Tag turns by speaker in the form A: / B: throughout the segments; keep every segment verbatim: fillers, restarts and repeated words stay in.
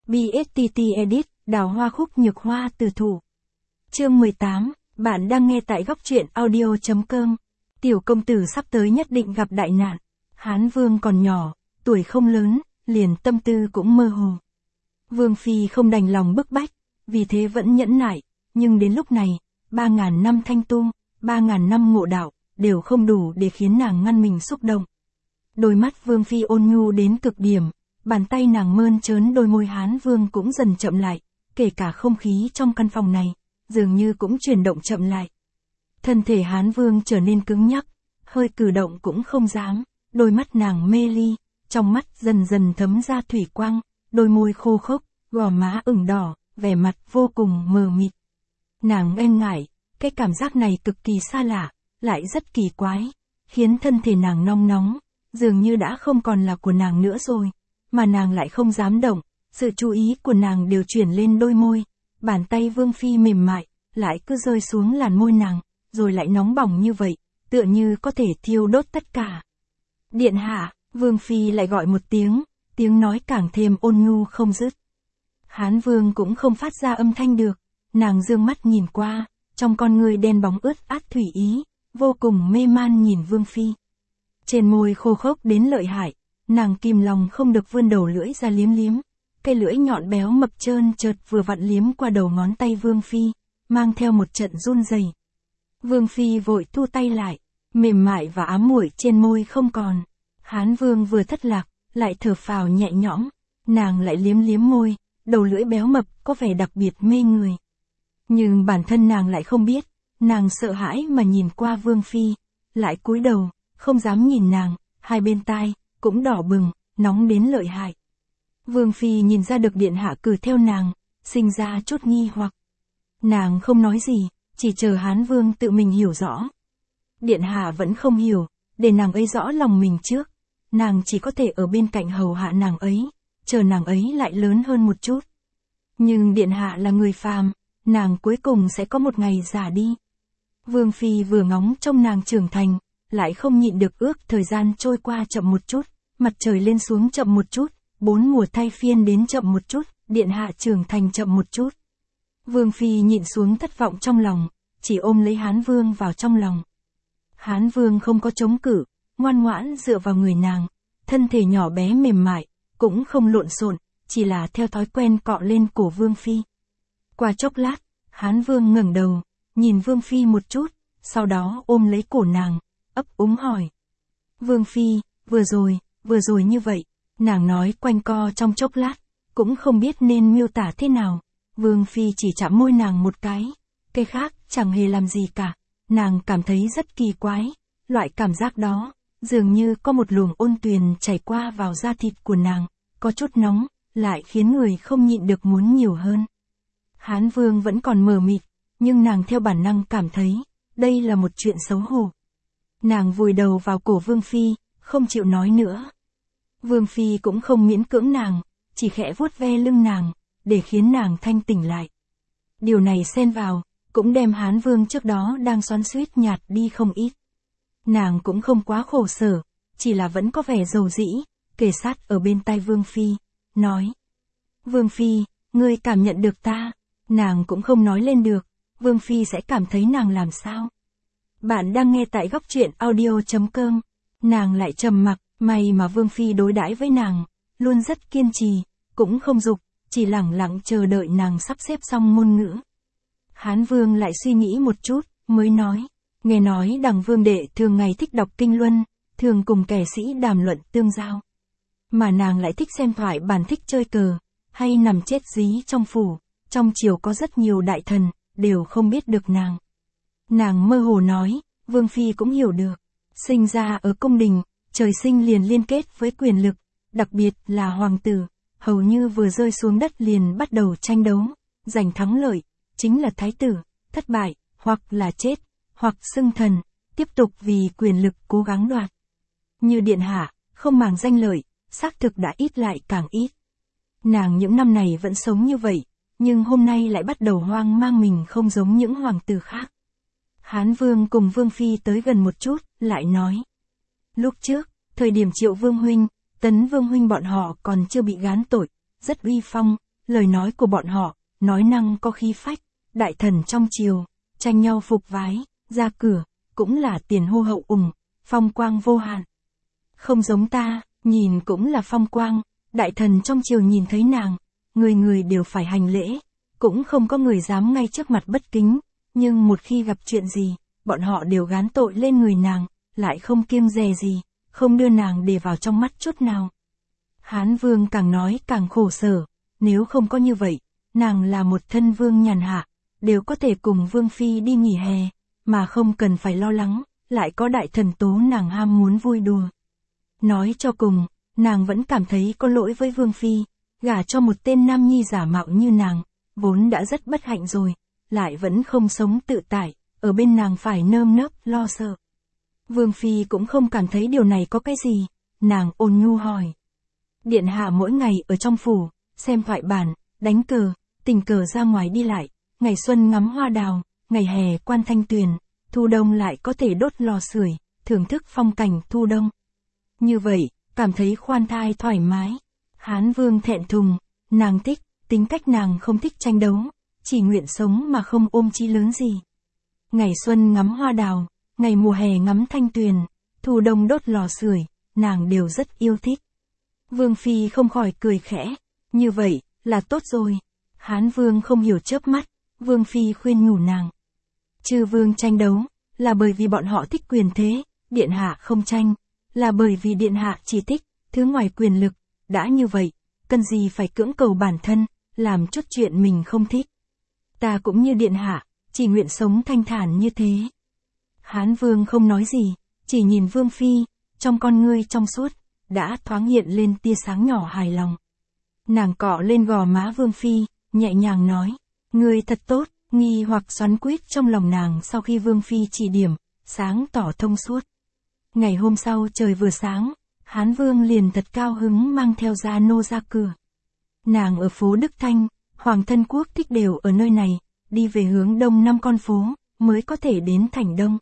A: bê ét tê tê Edit, đào hoa khúc nhược hoa từ thủ. Chương mười tám, bạn đang nghe tại góc truyện audio chấm com. Tiểu công tử sắp tới nhất định gặp đại nạn. Hán Vương còn nhỏ, tuổi không lớn, liền tâm tư cũng mơ hồ. Vương Phi không đành lòng bức bách, vì thế vẫn nhẫn nại, nhưng đến lúc này, ba ngàn năm thanh tu, ba ngàn năm ngộ đạo, đều không đủ để khiến nàng ngăn mình xúc động. Đôi mắt Vương Phi ôn nhu đến cực điểm, bàn tay nàng mơn trớn đôi môi Hán Vương cũng dần chậm lại, kể cả không khí trong căn phòng này, dường như cũng chuyển động chậm lại. Thân thể Hán Vương trở nên cứng nhắc, hơi cử động cũng không dám, đôi mắt nàng mê ly, trong mắt dần dần thấm ra thủy quang, đôi môi khô khốc, gò má ửng đỏ, vẻ mặt vô cùng mờ mịt. Nàng e ngại, cái cảm giác này cực kỳ xa lạ, lại rất kỳ quái, khiến thân thể nàng nong nóng, dường như đã không còn là của nàng nữa rồi, mà nàng lại không dám động, sự chú ý của nàng đều chuyển lên đôi môi, bàn tay Vương Phi mềm mại, lại cứ rơi xuống làn môi nàng, rồi lại nóng bỏng như vậy, tựa như có thể thiêu đốt tất cả. Điện hạ, Vương Phi lại gọi một tiếng, tiếng nói càng thêm ôn nhu không dứt. Hán Vương cũng không phát ra âm thanh được, nàng dương mắt nhìn qua, trong con người đen bóng ướt át thủy ý, vô cùng mê man nhìn Vương Phi. Trên môi khô khốc đến lợi hại, nàng kìm lòng không được vươn đầu lưỡi ra liếm liếm, cây lưỡi nhọn béo mập trơn chợt vừa vặn liếm qua đầu ngón tay Vương Phi, mang theo một trận run rẩy. Vương Phi vội thu tay lại, mềm mại và ám muội trên môi không còn. Hán Vương vừa thất lạc, lại thở phào nhẹ nhõm, nàng lại liếm liếm môi, đầu lưỡi béo mập có vẻ đặc biệt mê người. Nhưng bản thân nàng lại không biết, nàng sợ hãi mà nhìn qua Vương Phi, lại cúi đầu, không dám nhìn nàng, hai bên tai cũng đỏ bừng, nóng đến lợi hại. Vương Phi nhìn ra được điện hạ cử theo nàng, sinh ra chút nghi hoặc. Nàng không nói gì, chỉ chờ Hán Vương tự mình hiểu rõ. Điện hạ vẫn không hiểu, để nàng ấy rõ lòng mình trước, nàng chỉ có thể ở bên cạnh hầu hạ nàng ấy, chờ nàng ấy lại lớn hơn một chút. Nhưng điện hạ là người phàm, nàng cuối cùng sẽ có một ngày già đi. Vương Phi vừa ngóng trông nàng trưởng thành, lại không nhịn được ước thời gian trôi qua chậm một chút, mặt trời lên xuống chậm một chút, bốn mùa thay phiên đến chậm một chút, điện hạ trưởng thành chậm một chút. Vương Phi nhịn xuống thất vọng trong lòng, chỉ ôm lấy Hán Vương vào trong lòng. Hán Vương không có chống cự, ngoan ngoãn dựa vào người nàng, thân thể nhỏ bé mềm mại, cũng không lộn xộn, chỉ là theo thói quen cọ lên cổ Vương Phi. Qua chốc lát, Hán Vương ngẩng đầu, nhìn Vương Phi một chút, sau đó ôm lấy cổ nàng, ấp úng hỏi. Vương Phi, vừa rồi, vừa rồi như vậy, nàng nói quanh co trong chốc lát, cũng không biết nên miêu tả thế nào. Vương Phi chỉ chạm môi nàng một cái, cái khác chẳng hề làm gì cả, nàng cảm thấy rất kỳ quái, loại cảm giác đó, dường như có một luồng ôn tuyền chảy qua vào da thịt của nàng, có chút nóng, lại khiến người không nhịn được muốn nhiều hơn. Hán Vương vẫn còn mờ mịt, nhưng nàng theo bản năng cảm thấy, đây là một chuyện xấu hổ. Nàng vùi đầu vào cổ Vương Phi, không chịu nói nữa. Vương Phi cũng không miễn cưỡng nàng, chỉ khẽ vuốt ve lưng nàng, để khiến nàng thanh tỉnh lại. Điều này xen vào, cũng đem Hán Vương trước đó đang xoắn xuýt nhạt đi không ít. Nàng cũng không quá khổ sở, chỉ là vẫn có vẻ dầu dĩ, kề sát ở bên tai Vương Phi, nói. Vương Phi, ngươi cảm nhận được ta, nàng cũng không nói lên được, Vương Phi sẽ cảm thấy nàng làm sao. Bạn đang nghe tại góc truyện audio chấm com, nàng lại trầm mặc, may mà Vương Phi đối đãi với nàng, luôn rất kiên trì, cũng không dục, chỉ lẳng lặng chờ đợi nàng sắp xếp xong ngôn ngữ. Hán Vương lại suy nghĩ một chút, mới nói, nghe nói đằng Vương đệ thường ngày thích đọc kinh luân, thường cùng kẻ sĩ đàm luận tương giao. Mà nàng lại thích xem thoại bản, thích chơi cờ, hay nằm chết dí trong phủ, trong triều có rất nhiều đại thần, đều không biết được nàng. Nàng mơ hồ nói, Vương Phi cũng hiểu được, sinh ra ở cung đình, trời sinh liền liên kết với quyền lực, đặc biệt là hoàng tử, hầu như vừa rơi xuống đất liền bắt đầu tranh đấu, giành thắng lợi, chính là thái tử, thất bại, hoặc là chết, hoặc xưng thần, tiếp tục vì quyền lực cố gắng đoạt. Như điện hạ, không màng danh lợi, xác thực đã ít lại càng ít. Nàng những năm này vẫn sống như vậy, nhưng hôm nay lại bắt đầu hoang mang mình không giống những hoàng tử khác. Hán Vương cùng Vương Phi tới gần một chút, lại nói. Lúc trước, thời điểm Triệu Vương huynh, Tấn Vương huynh bọn họ còn chưa bị gán tội, rất uy phong, lời nói của bọn họ, nói năng có khí phách, đại thần trong triều, tranh nhau phục vái, ra cửa, cũng là tiền hô hậu ủng, phong quang vô hạn. Không giống ta, nhìn cũng là phong quang, đại thần trong triều nhìn thấy nàng, người người đều phải hành lễ, cũng không có người dám ngay trước mặt bất kính, nhưng một khi gặp chuyện gì, bọn họ đều gán tội lên người nàng, lại không kiêng dè gì, không đưa nàng để vào trong mắt chút nào. Hán Vương càng nói càng khổ sở, nếu không có như vậy, nàng là một thân vương nhàn hạ, đều có thể cùng Vương Phi đi nghỉ hè, mà không cần phải lo lắng, lại có đại thần tố nàng ham muốn vui đùa. Nói cho cùng, nàng vẫn cảm thấy có lỗi với Vương Phi, gả cho một tên nam nhi giả mạo như nàng, vốn đã rất bất hạnh rồi, lại vẫn không sống tự tại, ở bên nàng phải nơm nớp lo sợ. Vương Phi cũng không cảm thấy điều này có cái gì, nàng ôn nhu hỏi. Điện hạ mỗi ngày ở trong phủ, xem thoại bản, đánh cờ, tình cờ ra ngoài đi lại, ngày xuân ngắm hoa đào, ngày hè quan thanh tuyền, thu đông lại có thể đốt lò sưởi, thưởng thức phong cảnh thu đông. Như vậy, cảm thấy khoan thai thoải mái. Hán Vương thẹn thùng, nàng thích, tính cách nàng không thích tranh đấu, chỉ nguyện sống mà không ôm chí lớn gì. Ngày xuân ngắm hoa đào, ngày mùa hè ngắm thanh tuyền, thu đông đốt lò sưởi, nàng đều rất yêu thích. Vương Phi không khỏi cười khẽ, như vậy, là tốt rồi. Hán Vương không hiểu chớp mắt, Vương Phi khuyên nhủ nàng. Chư vương tranh đấu, là bởi vì bọn họ thích quyền thế, điện hạ không tranh, là bởi vì điện hạ chỉ thích thứ ngoài quyền lực, đã như vậy, cần gì phải cưỡng cầu bản thân, làm chút chuyện mình không thích. Ta cũng như điện hạ, chỉ nguyện sống thanh thản như thế. Hán Vương không nói gì, chỉ nhìn Vương Phi, trong con ngươi trong suốt, đã thoáng hiện lên tia sáng nhỏ hài lòng. Nàng cọ lên gò má Vương Phi, nhẹ nhàng nói, ngươi thật tốt, nghi hoặc xoắn quýt trong lòng nàng sau khi Vương Phi chỉ điểm, sáng tỏ thông suốt. Ngày hôm sau trời vừa sáng, Hán Vương liền thật cao hứng mang theo gia nô ra cửa. Nàng ở phố Đức Thanh, Hoàng thân quốc thích đều ở nơi này, đi về hướng đông năm con phố, mới có thể đến thành đông.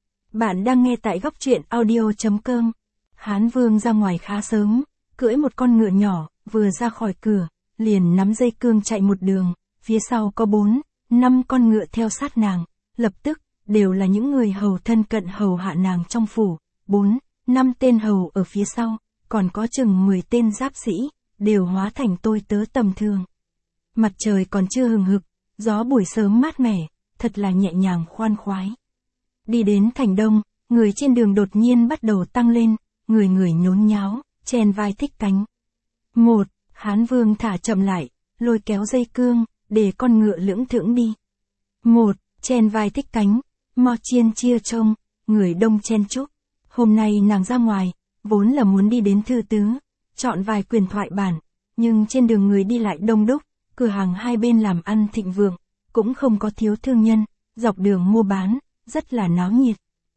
A: Bạn đang nghe tại góc truyện audio chấm com. Hán Vương ra ngoài khá sớm, cưỡi một con ngựa nhỏ, vừa ra khỏi cửa, liền nắm dây cương chạy một đường, phía sau có bốn, năm con ngựa theo sát nàng, lập tức, đều là những người hầu thân cận hầu hạ nàng trong phủ, bốn, năm tên hầu ở phía sau, còn có chừng mười tên giáp sĩ, đều hóa thành tôi tớ tầm thường. Mặt trời còn chưa hừng hực, gió buổi sớm mát mẻ, thật là nhẹ nhàng khoan khoái. Đi đến thành đông, người trên đường đột nhiên bắt đầu tăng lên, người người nhốn nháo, chen vai thích cánh. Một, Hán Vương thả chậm lại, lôi kéo dây cương, để con ngựa lưỡng thưởng đi. Một, chen vai thích cánh, mo chiên chia trông, người đông chen chúc. Hôm nay nàng ra ngoài, vốn là muốn đi đến thư tứ, chọn vài quyền thoại bản, nhưng trên đường người đi lại đông đúc, cửa hàng hai bên làm ăn thịnh vượng, cũng không có thiếu thương nhân, dọc đường mua bán, rất là náo nhiệt.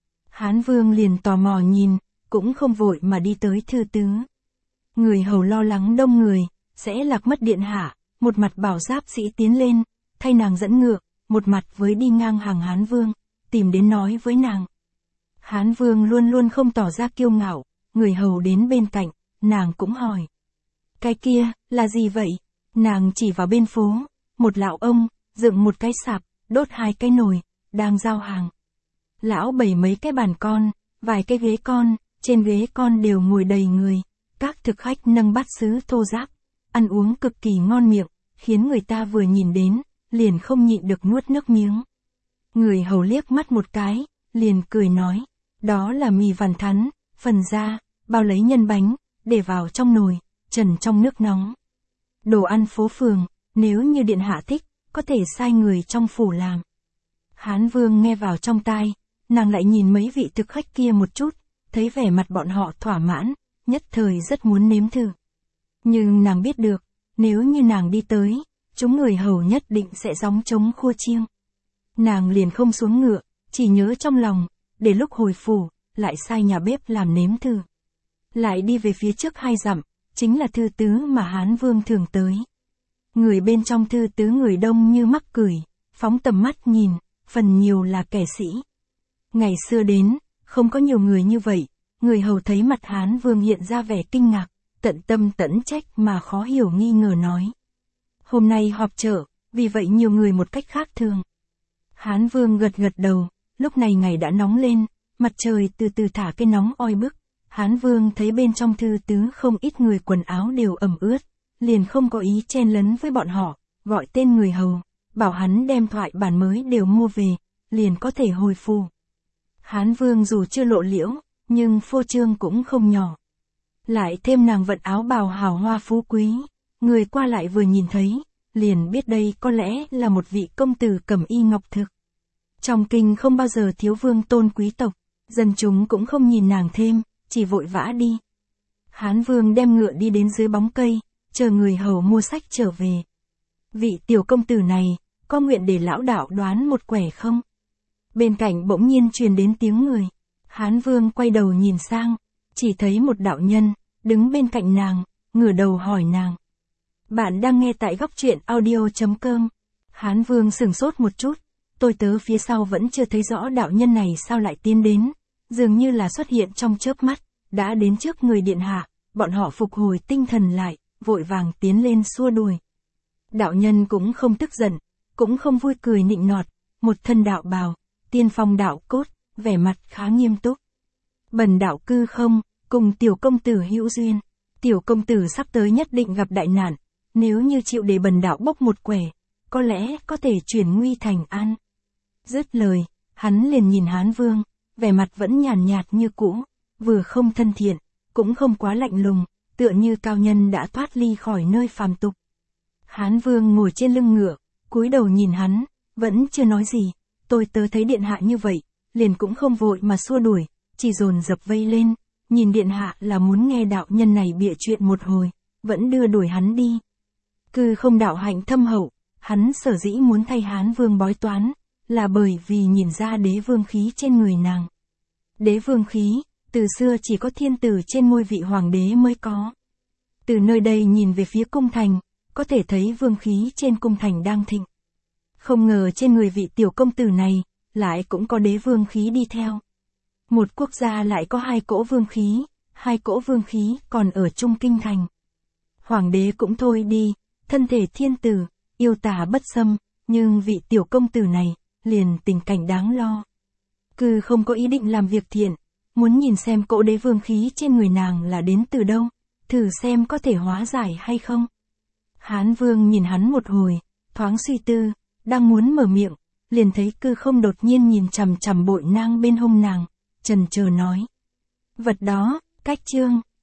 A: Hán Vương liền tò mò nhìn, cũng không vội mà đi tới thư tứ. Người hầu lo lắng đông người, sẽ lạc mất điện hạ, một mặt bảo giáp sĩ tiến lên, thay nàng dẫn ngựa, một mặt với đi ngang hàng Hán Vương, tìm đến nói với nàng. Hán Vương luôn luôn không tỏ ra kiêu ngạo, người hầu đến bên cạnh, nàng cũng hỏi. Cái kia, là gì vậy? Nàng chỉ vào bên phố, một lão ông, dựng một cái sạp, đốt hai cái nồi, đang giao hàng. Lão bày mấy cái bàn con, vài cái ghế con, trên ghế con đều ngồi đầy người, các thực khách nâng bát sứ thô ráp, ăn uống cực kỳ ngon miệng, khiến người ta vừa nhìn đến, liền không nhịn được nuốt nước miếng. Người hầu liếc mắt một cái, liền cười nói, đó là mì vằn thắn, phần da, bao lấy nhân bánh, để vào trong nồi, trần trong nước nóng. Đồ ăn phố phường, nếu như điện hạ thích, có thể sai người trong phủ làm. Hán Vương nghe vào trong tai, nàng lại nhìn mấy vị thực khách kia một chút, thấy vẻ mặt bọn họ thỏa mãn, nhất thời rất muốn nếm thử. Nhưng nàng biết được, nếu như nàng đi tới, chúng người hầu nhất định sẽ gióng trống khua chiêng. Nàng liền không xuống ngựa, chỉ nhớ trong lòng, để lúc hồi phủ, lại sai nhà bếp làm nếm thử. Lại đi về phía trước hai dặm, chính là thư tứ mà Hán Vương thường tới. Người bên trong thư tứ người đông như mắc cười, phóng tầm mắt nhìn, phần nhiều là kẻ sĩ. Ngày xưa đến, không có nhiều người như vậy, người hầu thấy mặt Hán Vương hiện ra vẻ kinh ngạc, tận tâm tẫn trách mà khó hiểu nghi ngờ nói. Hôm nay họp chợ, vì vậy nhiều người một cách khác thường. Hán Vương gật gật đầu, lúc này ngày đã nóng lên, mặt trời từ từ thả cái nóng oi bức. Hán Vương thấy bên trong thư tứ không ít người quần áo đều ẩm ướt, liền không có ý chen lấn với bọn họ, gọi tên người hầu, bảo hắn đem thoại bản mới đều mua về, liền có thể hồi phù. Hán Vương dù chưa lộ liễu, nhưng phô trương cũng không nhỏ. Lại thêm nàng vận áo bào hào hoa phú quý, người qua lại vừa nhìn thấy, liền biết đây có lẽ là một vị công tử cẩm y ngọc thực. Trong kinh không bao giờ thiếu vương tôn quý tộc, dân chúng cũng không nhìn nàng thêm, chỉ vội vã đi. Hán Vương đem ngựa đi đến dưới bóng cây, chờ người hầu mua sách trở về. Vị tiểu công tử này, có nguyện để lão đạo đoán một quẻ không? Bên cạnh bỗng nhiên truyền đến tiếng người. Hán Vương quay đầu nhìn sang, chỉ thấy một đạo nhân, đứng bên cạnh nàng, ngửa đầu hỏi nàng. Bạn đang nghe tại góc truyện audio chấm com. Hán Vương sửng sốt một chút, tôi tớ phía sau vẫn chưa thấy rõ đạo nhân này sao lại tiến đến, dường như là xuất hiện trong chớp mắt, đã đến trước người điện hạ, bọn họ phục hồi tinh thần lại, vội vàng tiến lên xua đuổi. Đạo nhân cũng không tức giận, cũng không vui cười nịnh nọt, một thân đạo bào, tiên phong đạo cốt, vẻ mặt khá nghiêm túc. Bần đạo cư không, cùng tiểu công tử hữu duyên, tiểu công tử sắp tới nhất định gặp đại nạn, nếu như chịu để bần đạo bốc một quẻ, có lẽ có thể chuyển nguy thành an. Dứt lời, hắn liền nhìn Hán Vương, vẻ mặt vẫn nhàn nhạt như cũ, vừa không thân thiện, cũng không quá lạnh lùng, tựa như cao nhân đã thoát ly khỏi nơi phàm tục. Hán Vương ngồi trên lưng ngựa, cúi đầu nhìn hắn, vẫn chưa nói gì, tôi tớ thấy điện hạ như vậy, liền cũng không vội mà xua đuổi, chỉ dồn dập vây lên, nhìn điện hạ là muốn nghe đạo nhân này bịa chuyện một hồi, vẫn đưa đuổi hắn đi. Cư không đạo hạnh thâm hậu, hắn sở dĩ muốn thay Hán Vương bói toán, là bởi vì nhìn ra đế vương khí trên người nàng. Đế vương khí, từ xưa chỉ có thiên tử trên ngôi vị hoàng đế mới có. Từ nơi đây nhìn về phía cung thành, có thể thấy vương khí trên cung thành đang thịnh. Không ngờ trên người vị tiểu công tử này, lại cũng có đế vương khí đi theo. Một quốc gia lại có hai cỗ vương khí, hai cỗ vương khí còn ở trung kinh thành. Hoàng đế cũng thôi đi, thân thể thiên tử, yêu tà bất xâm, nhưng vị tiểu công tử này, liền tình cảnh đáng lo. Cứ không có ý định làm việc thiện, muốn nhìn xem cỗ đế vương khí trên người nàng là đến từ đâu, thử xem có thể hóa giải hay không. Hán Vương nhìn hắn một hồi, thoáng suy tư, đang muốn mở miệng, liền thấy Cư Không đột nhiên nhìn chằm chằm bội nang bên hông nàng, chần chờ nói. Vật đó, cách chương.